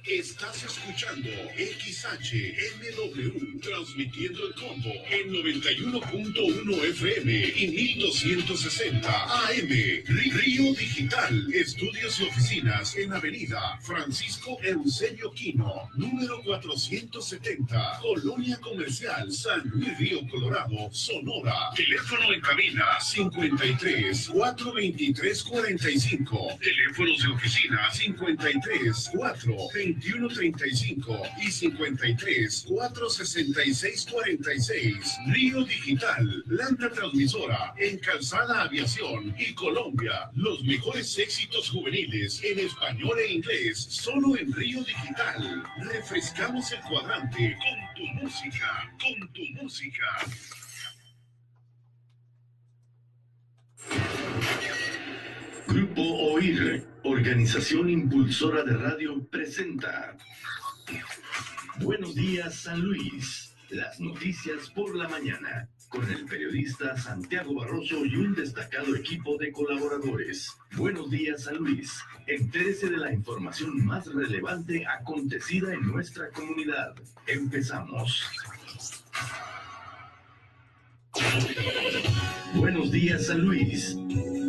Estás escuchando XHMW, transmitiendo el combo en 91.1 FM y 1260 AM. Río Digital, estudios y oficinas en Avenida Francisco Eusebio Quino, número 470, Colonia Comercial, San Luis Río Colorado, Sonora. Teléfono en cabina 53 423 45. Teléfonos de oficina 53 4 21 35 y 53 466 46. Río Digital, planta transmisora en Calzada Aviación y Colombia. Los mejores éxitos juveniles en español e inglés, solo en Río Digital. Refrescamos el cuadrante con tu música, con tu música. Grupo OIR, Organización Impulsora de Radio, presenta Buenos Días San Luis, las noticias por la mañana, con el periodista Santiago Barroso y un destacado equipo de colaboradores. Buenos Días San Luis, entérese de la información más relevante acontecida en nuestra comunidad. Empezamos. Buenos Días San Luis,